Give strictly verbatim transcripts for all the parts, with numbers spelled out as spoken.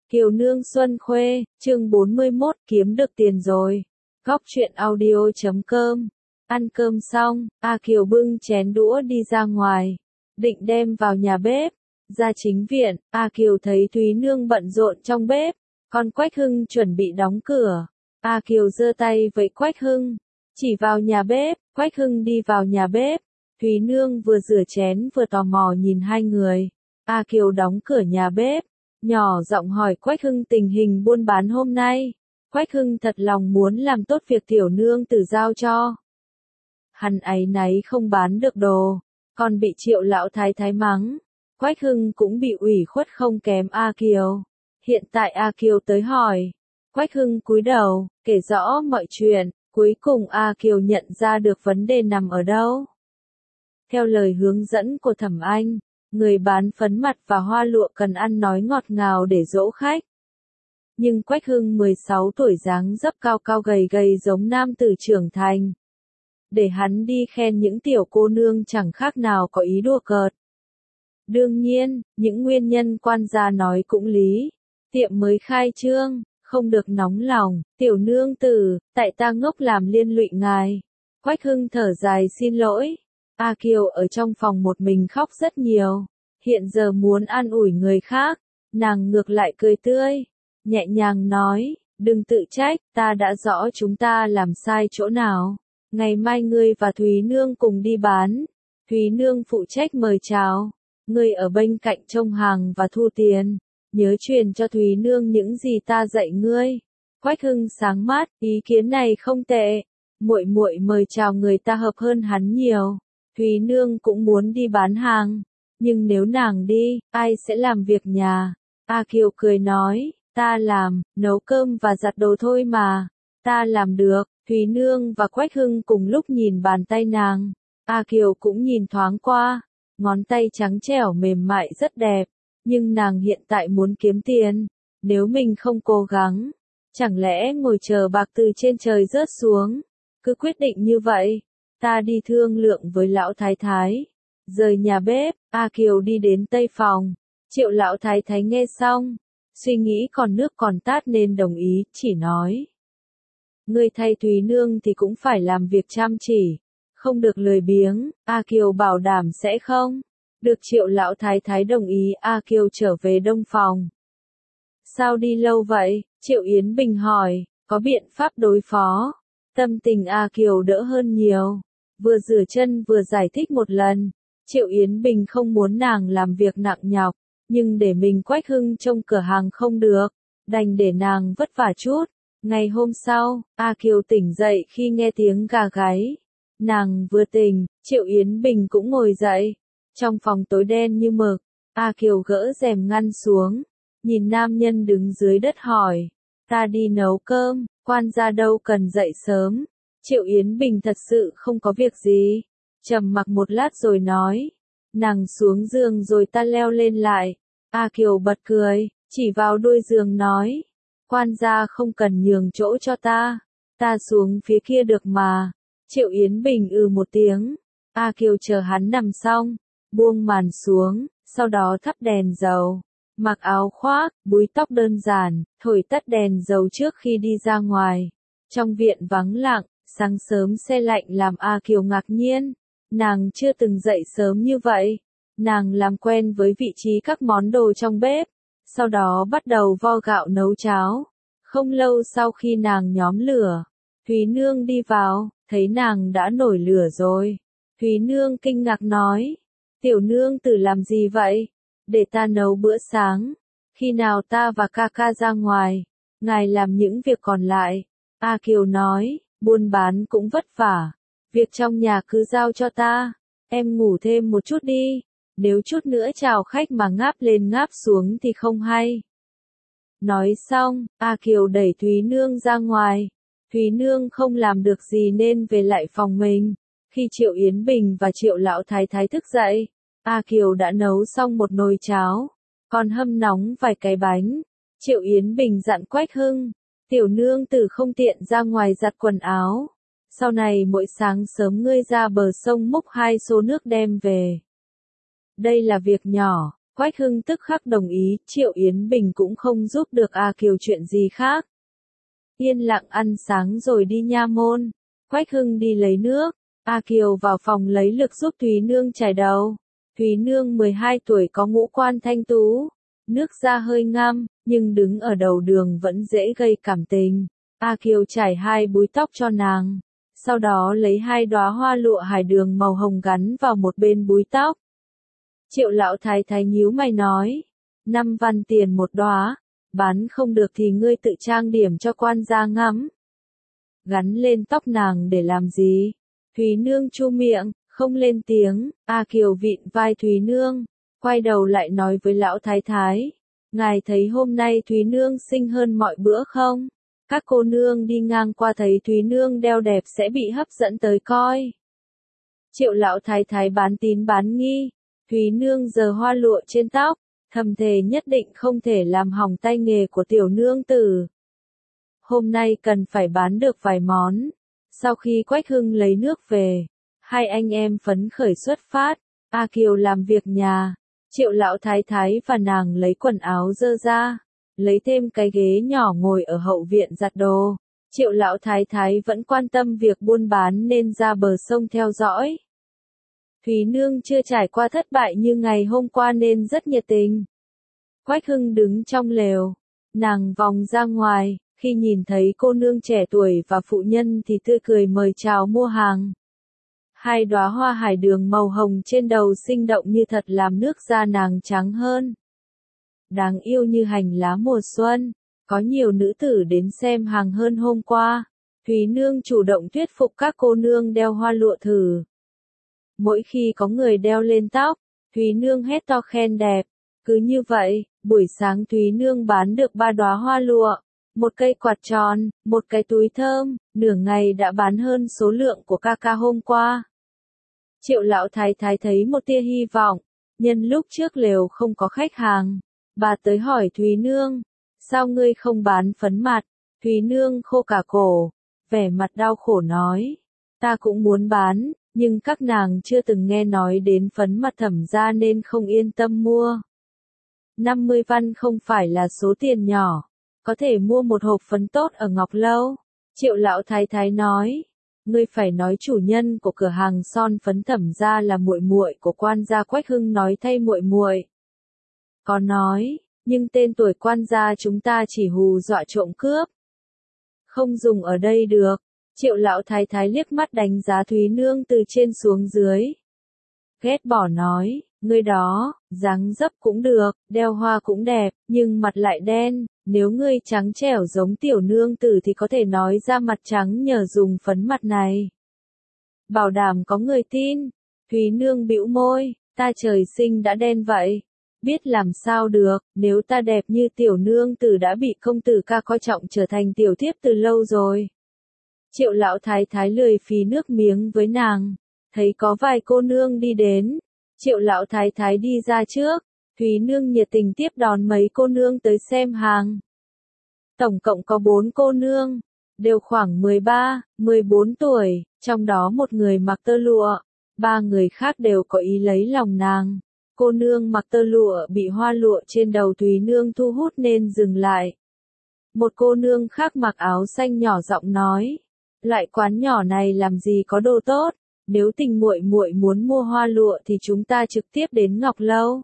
Kiều Nương Xuân Khuê, chương bốn mươi mốt, kiếm được tiền rồi. Góc truyện audio chấm com. Ăn cơm xong, A Kiều bưng chén đũa đi ra ngoài, định đem vào nhà bếp. Ra chính viện, A Kiều thấy Thúy Nương bận rộn trong bếp, còn Quách Hưng chuẩn bị đóng cửa. A Kiều giơ tay với Quách Hưng, chỉ vào nhà bếp. Quách Hưng đi vào nhà bếp. Thúy Nương vừa rửa chén vừa tò mò nhìn hai người. A Kiều đóng cửa nhà bếp, nhỏ giọng hỏi Quách Hưng tình hình buôn bán hôm nay. Quách Hưng thật lòng muốn làm tốt việc tiểu nương tử giao cho. Hắn áy náy không bán được đồ, còn bị Triệu lão thái thái mắng. Quách Hưng cũng bị ủy khuất không kém A Kiều. Hiện tại A Kiều tới hỏi. Quách Hưng cúi đầu, kể rõ mọi chuyện. Cuối cùng A Kiều nhận ra được vấn đề nằm ở đâu. Theo lời hướng dẫn của Thẩm Anh, người bán phấn mặt và hoa lụa cần ăn nói ngọt ngào để dỗ khách. Nhưng Quách Hưng mười sáu tuổi dáng dấp cao cao gầy gầy giống nam tử trưởng thành. Để hắn đi khen những tiểu cô nương chẳng khác nào có ý đùa cợt. Đương nhiên, những nguyên nhân quan gia nói cũng lý. Tiệm mới khai trương, không được nóng lòng. Tiểu nương tử, tại ta ngốc làm liên lụy ngài. Quách Hưng thở dài xin lỗi. A Kiều ở trong phòng một mình khóc rất nhiều. Hiện giờ muốn an ủi người khác, nàng ngược lại cười tươi, nhẹ nhàng nói, đừng tự trách, ta đã rõ chúng ta làm sai chỗ nào. Ngày mai ngươi và Thúy Nương cùng đi bán. Thúy Nương phụ trách mời chào. Ngươi ở bên cạnh trông hàng và thu tiền. Nhớ truyền cho Thúy Nương những gì ta dạy ngươi. Quách Hưng sáng mắt, ý kiến này không tệ. Muội muội mời chào người ta hợp hơn hắn nhiều. Thúy Nương cũng muốn đi bán hàng. Nhưng nếu nàng đi, ai sẽ làm việc nhà? A Kiều cười nói, ta làm, nấu cơm và giặt đồ thôi mà. Ta làm được. Thúy Nương và Quách Hưng cùng lúc nhìn bàn tay nàng. A Kiều cũng nhìn thoáng qua. Ngón tay trắng trẻo mềm mại rất đẹp. Nhưng nàng hiện tại muốn kiếm tiền. Nếu mình không cố gắng, chẳng lẽ ngồi chờ bạc từ trên trời rớt xuống? Cứ quyết định như vậy. Ta đi thương lượng với lão thái thái. Rời nhà bếp, A Kiều đi đến tây phòng. Triệu lão thái thái nghe xong, suy nghĩ còn nước còn tát nên đồng ý, chỉ nói. Ngươi thay Thúy Nương thì cũng phải làm việc chăm chỉ, không được lười biếng. A Kiều bảo đảm sẽ không. Được Triệu lão thái thái đồng ý. A Kiều trở về đông phòng. Sao đi lâu vậy? Triệu Yến Bình hỏi, có biện pháp đối phó. Tâm tình A Kiều đỡ hơn nhiều. Vừa rửa chân vừa giải thích một lần. Triệu Yến Bình không muốn nàng làm việc nặng nhọc, nhưng để mình Quách Hưng trông cửa hàng không được, đành để nàng vất vả chút. Ngày hôm sau, A Kiều tỉnh dậy khi nghe tiếng gà gáy. Nàng vừa tỉnh, Triệu Yến Bình cũng ngồi dậy. Trong phòng tối đen như mực, A Kiều gỡ rèm ngăn xuống, nhìn nam nhân đứng dưới đất hỏi, ta đi nấu cơm, quan gia đâu cần dậy sớm. Triệu Yến Bình thật sự không có việc gì. Trầm mặc một lát rồi nói, nàng xuống giường rồi ta leo lên lại. A Kiều bật cười, chỉ vào đuôi giường nói, quan gia không cần nhường chỗ cho ta, ta xuống phía kia được mà. Triệu Yến Bình ừ một tiếng. A Kiều chờ hắn nằm xong, buông màn xuống, sau đó thắp đèn dầu, mặc áo khoác, búi tóc đơn giản, thổi tắt đèn dầu trước khi đi ra ngoài. Trong viện vắng lặng, sáng sớm se lạnh làm A Kiều ngạc nhiên. Nàng chưa từng dậy sớm như vậy. Nàng làm quen với vị trí các món đồ trong bếp. Sau đó bắt đầu vo gạo nấu cháo. Không lâu sau khi nàng nhóm lửa, Thúy Nương đi vào, thấy nàng đã nổi lửa rồi. Thúy Nương kinh ngạc nói, tiểu nương tử làm gì vậy? Để ta nấu bữa sáng. Khi nào ta và ca ca ra ngoài, ngài làm những việc còn lại. A Kiều nói, buôn bán cũng vất vả. Việc trong nhà cứ giao cho ta. Em ngủ thêm một chút đi. Nếu chút nữa chào khách mà ngáp lên ngáp xuống thì không hay. Nói xong, A Kiều đẩy Thúy Nương ra ngoài. Thúy Nương không làm được gì nên về lại phòng mình. Khi Triệu Yến Bình và Triệu lão thái thái thức dậy, A Kiều đã nấu xong một nồi cháo, còn hâm nóng vài cái bánh. Triệu Yến Bình dặn Quách Hưng, tiểu nương tử không tiện ra ngoài giặt quần áo. Sau này mỗi sáng sớm ngươi ra bờ sông múc hai xô nước đem về. Đây là việc nhỏ. Quách Hưng tức khắc đồng ý, Triệu Yến Bình cũng không giúp được A Kiều chuyện gì khác. Yên lặng ăn sáng rồi đi nha môn. Quách Hưng đi lấy nước. A Kiều vào phòng lấy lực giúp Thúy Nương chải đầu. Thúy Nương mười hai tuổi có ngũ quan thanh tú. Nước da hơi ngăm, nhưng đứng ở đầu đường vẫn dễ gây cảm tình. A Kiều chải hai búi tóc cho nàng. Sau đó lấy hai đóa hoa lụa hải đường màu hồng gắn vào một bên búi tóc. Triệu lão thái thái nhíu mày nói. Năm văn tiền một đóa. Bán không được thì ngươi tự trang điểm cho quan gia ngắm. Gắn lên tóc nàng để làm gì? Thúy Nương chu miệng, không lên tiếng. A Kiều vịn vai Thúy Nương, quay đầu lại nói với lão thái thái. Ngài thấy hôm nay Thúy Nương xinh hơn mọi bữa không? Các cô nương đi ngang qua thấy Thúy Nương đeo đẹp sẽ bị hấp dẫn tới coi. Triệu lão thái thái bán tín bán nghi. Thúy Nương giơ hoa lụa trên tóc, thầm thề nhất định không thể làm hỏng tay nghề của tiểu nương tử. Hôm nay cần phải bán được vài món. Sau khi Quách Hưng lấy nước về, hai anh em phấn khởi xuất phát. A Kiều làm việc nhà, Triệu lão thái thái và nàng lấy quần áo dơ ra, lấy thêm cái ghế nhỏ ngồi ở hậu viện giặt đồ. Triệu lão thái thái vẫn quan tâm việc buôn bán nên ra bờ sông theo dõi. Thúy Nương chưa trải qua thất bại như ngày hôm qua nên rất nhiệt tình. Quách Hưng đứng trong lều, nàng vòng ra ngoài, khi nhìn thấy cô nương trẻ tuổi và phụ nhân thì tươi cười mời chào mua hàng. Hai đóa hoa hải đường màu hồng trên đầu sinh động như thật làm nước da nàng trắng hơn. Đáng yêu như hành lá mùa xuân, có nhiều nữ tử đến xem hàng hơn hôm qua. Thúy Nương chủ động thuyết phục các cô nương đeo hoa lụa thử. Mỗi khi có người đeo lên tóc, Thúy Nương hét to khen đẹp. Cứ như vậy, buổi sáng Thúy Nương bán được ba đóa hoa lụa, một cây quạt tròn, một cái túi thơm, nửa ngày đã bán hơn số lượng của ca ca hôm qua. Triệu lão thái thái thấy một tia hy vọng, nhân lúc trước lều không có khách hàng, bà tới hỏi Thúy Nương, sao ngươi không bán phấn mặt? Thúy Nương khô cả cổ, vẻ mặt đau khổ nói, ta cũng muốn bán, nhưng các nàng chưa từng nghe nói đến phấn mặt Thẩm gia nên không yên tâm mua. năm mươi văn không phải là số tiền nhỏ, có thể mua một hộp phấn tốt ở Ngọc Lâu. Triệu lão thái thái nói, ngươi phải nói chủ nhân của cửa hàng son phấn Thẩm gia là muội muội của quan gia. Quách Hưng nói thay muội muội. Có nói, nhưng tên tuổi quan gia chúng ta chỉ hù dọa trộm cướp. Không dùng ở đây được. Triệu lão thái thái liếc mắt đánh giá Thúy Nương từ trên xuống dưới. Ghét bỏ nói, ngươi đó, dáng dấp cũng được, đeo hoa cũng đẹp, nhưng mặt lại đen, nếu ngươi trắng trẻo giống tiểu nương tử thì có thể nói ra mặt trắng nhờ dùng phấn mặt này. Bảo đảm có người tin. Thúy Nương bĩu môi, ta trời sinh đã đen vậy. Biết làm sao được, nếu ta đẹp như tiểu nương tử đã bị công tử ca coi trọng trở thành tiểu thiếp từ lâu rồi. Triệu lão thái thái lười phí nước miếng với nàng, thấy có vài cô nương đi đến. Triệu lão thái thái đi ra trước, Thúy Nương nhiệt tình tiếp đón mấy cô nương tới xem hàng. Tổng cộng có bốn cô nương, đều khoảng mười ba, mười bốn tuổi, trong đó một người mặc tơ lụa, ba người khác đều có ý lấy lòng nàng. Cô nương mặc tơ lụa bị hoa lụa trên đầu Thúy Nương thu hút nên dừng lại. Một cô nương khác mặc áo xanh nhỏ giọng nói, loại quán nhỏ này làm gì có đồ tốt, nếu tình muội muội muốn mua hoa lụa thì chúng ta trực tiếp đến Ngọc Lâu.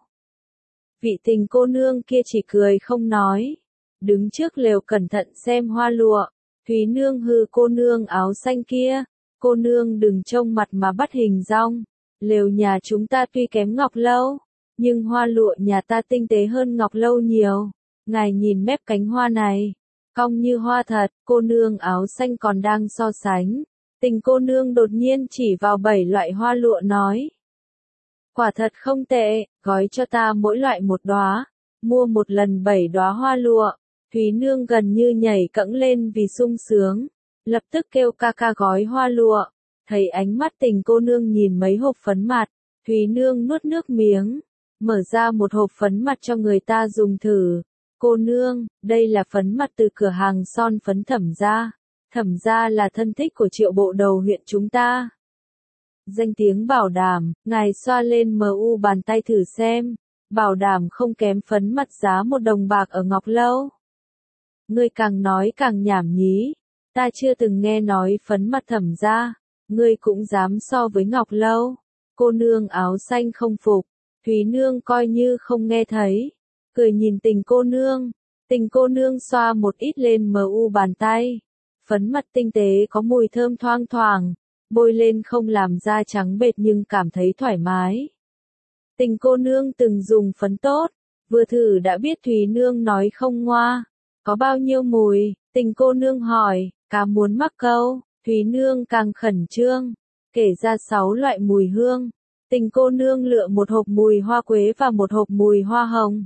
Vị tình cô nương kia chỉ cười không nói, đứng trước lều cẩn thận xem hoa lụa. Thúy Nương hừ cô nương áo xanh kia, cô nương đừng trông mặt mà bắt hình dong. Lều nhà chúng ta tuy kém Ngọc Lâu, nhưng hoa lụa nhà ta tinh tế hơn Ngọc Lâu nhiều. Ngài nhìn mép cánh hoa này, cong như hoa thật. Cô nương áo xanh còn đang so sánh, tình cô nương đột nhiên chỉ vào bảy loại hoa lụa nói, quả thật không tệ, gói cho ta mỗi loại một đóa, mua một lần bảy đóa hoa lụa. Thúy Nương gần như nhảy cẫng lên vì sung sướng, lập tức kêu ca ca gói hoa lụa. Thấy ánh mắt tình cô nương nhìn mấy hộp phấn mặt, Thúy Nương nuốt nước miếng, mở ra một hộp phấn mặt cho người ta dùng thử. Cô nương, đây là phấn mặt từ cửa hàng son phấn Thẩm gia. Thẩm gia là thân thích của Triệu bộ đầu huyện chúng ta. Danh tiếng bảo đảm, ngài xoa lên mu bàn tay thử xem. bảo đảm không kém phấn mặt giá một đồng bạc ở Ngọc Lâu. Ngươi càng nói càng nhảm nhí, ta chưa từng nghe nói phấn mặt Thẩm gia, ngươi cũng dám so với Ngọc Lâu. Cô nương áo xanh không phục, Thúy nương coi như không nghe thấy, cười nhìn Tình cô nương. Tình cô nương xoa một ít lên mờ u bàn tay, phấn mặt tinh tế có mùi thơm thoang thoảng, bôi lên không làm da trắng bệt nhưng cảm thấy thoải mái. Tình cô nương từng dùng phấn tốt, vừa thử đã biết Thúy nương nói không ngoa. Có bao nhiêu mùi? Tình cô nương hỏi, cá muốn mắc câu, Thúy nương càng khẩn trương, kể ra sáu loại mùi hương. Tình cô nương lựa một hộp mùi hoa quế và một hộp mùi hoa hồng.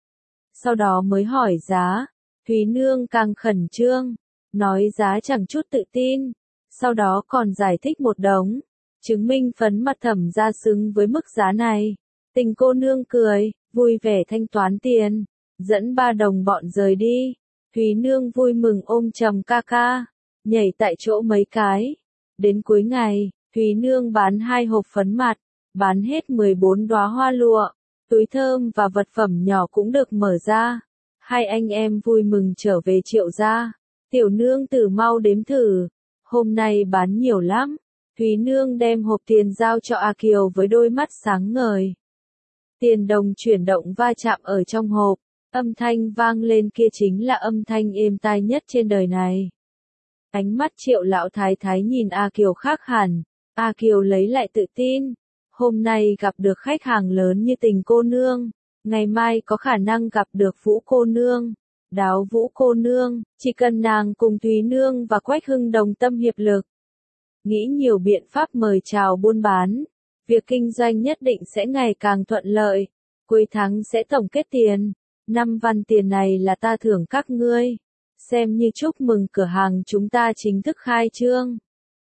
Sau đó mới hỏi giá, Thúy nương càng khẩn trương, nói giá chẳng chút tự tin, sau đó còn giải thích một đống, chứng minh phấn mặt Thẩm gia xứng với mức giá này. Tình cô nương cười, vui vẻ thanh toán tiền, dẫn ba đồng bọn rời đi. Thúy nương vui mừng ôm chầm ca ca, nhảy tại chỗ mấy cái. Đến cuối ngày, Thúy nương bán hai hộp phấn mặt, bán hết mười bốn đóa hoa lụa, túi thơm và vật phẩm nhỏ cũng được mở ra. Hai anh em vui mừng trở về Triệu gia. Tiểu nương tử mau đếm thử, hôm nay bán nhiều lắm. Thúy nương đem hộp tiền giao cho A Kiều với đôi mắt sáng ngời. Tiền đồng chuyển động va chạm ở trong hộp, âm thanh vang lên kia chính là âm thanh êm tai nhất trên đời này. Ánh mắt Triệu lão thái thái nhìn A Kiều khác hẳn, A Kiều lấy lại tự tin. Hôm nay gặp được khách hàng lớn như Tình cô nương, ngày mai có khả năng gặp được Vũ cô nương. Đáo Vũ cô nương, chỉ cần nàng cùng Thúy nương và Quách Hưng đồng tâm hiệp lực, nghĩ nhiều biện pháp mời chào buôn bán, việc kinh doanh nhất định sẽ ngày càng thuận lợi, cuối tháng sẽ tổng kết tiền, năm văn tiền này là ta thưởng các ngươi, xem như chúc mừng cửa hàng chúng ta chính thức khai trương.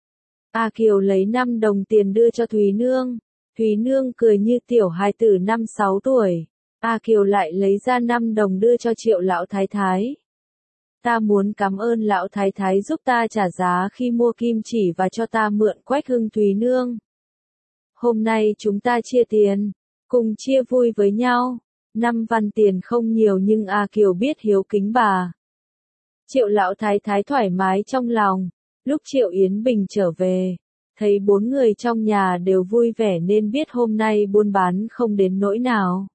A Kiều lấy năm đồng tiền đưa cho Thúy nương, Thúy nương cười như tiểu hài tử năm sáu tuổi. A Kiều lại lấy ra năm đồng đưa cho Triệu lão thái thái. Ta muốn cảm ơn lão thái thái giúp ta trả giá khi mua kim chỉ và cho ta mượn Quách Hưng. Thúy nương. Hôm nay chúng ta chia tiền, cùng chia vui với nhau. Năm văn tiền không nhiều nhưng A Kiều biết hiếu kính bà. Triệu lão thái thái thoải mái trong lòng. Lúc Triệu Yến Bình trở về, thấy bốn người trong nhà đều vui vẻ nên biết hôm nay buôn bán không đến nỗi nào.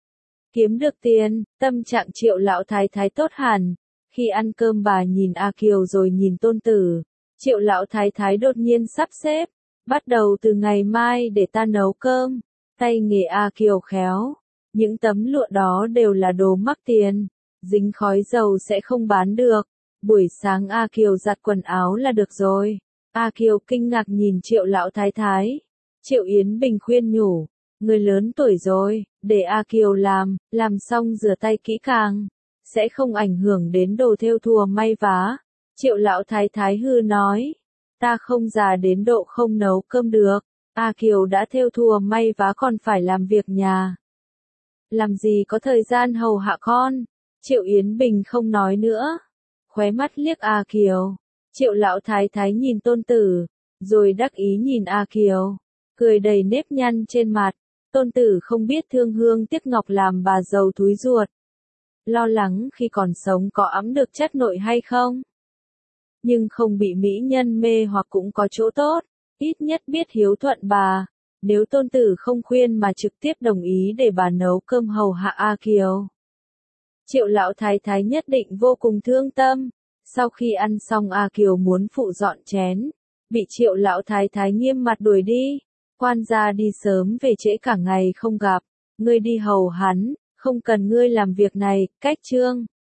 Kiếm được tiền, tâm trạng Triệu lão thái thái tốt hẳn. Khi ăn cơm bà nhìn A Kiều rồi nhìn tôn tử. Triệu lão thái thái đột nhiên sắp xếp. Bắt đầu từ ngày mai để ta nấu cơm. Tay nghề A Kiều khéo. Những tấm lụa đó đều là đồ mắc tiền. Dính khói dầu sẽ không bán được. Buổi sáng A Kiều giặt quần áo là được rồi. A Kiều kinh ngạc nhìn Triệu lão thái thái. Triệu Yến Bình khuyên nhủ. Người lớn tuổi rồi, để A Kiều làm, làm xong rửa tay kỹ càng. Sẽ không ảnh hưởng đến đồ thêu thùa may vá. Triệu lão thái thái hư nói. Ta không già đến độ không nấu cơm được. A Kiều đã thêu thùa may vá còn phải làm việc nhà. Làm gì có thời gian hầu hạ con. Triệu Yến Bình không nói nữa. Khóe mắt liếc A Kiều. Triệu lão thái thái nhìn tôn tử, rồi đắc ý nhìn A Kiều. Cười đầy nếp nhăn trên mặt. Tôn tử không biết thương hương tiếc ngọc làm bà giàu thúi ruột. Lo lắng khi còn sống có ẵm được chất nội hay không. Nhưng không bị mỹ nhân mê hoặc cũng có chỗ tốt, ít nhất biết hiếu thuận bà. Nếu tôn tử không khuyên mà trực tiếp đồng ý để bà nấu cơm hầu hạ A Kiều. Triệu lão thái thái nhất định vô cùng thương tâm. Sau khi ăn xong A Kiều muốn phụ dọn chén, bị Triệu lão thái thái nghiêm mặt đuổi đi. Quan gia đi sớm về trễ cả ngày không gặp, ngươi đi hầu hắn, không cần ngươi làm việc này. Cách chương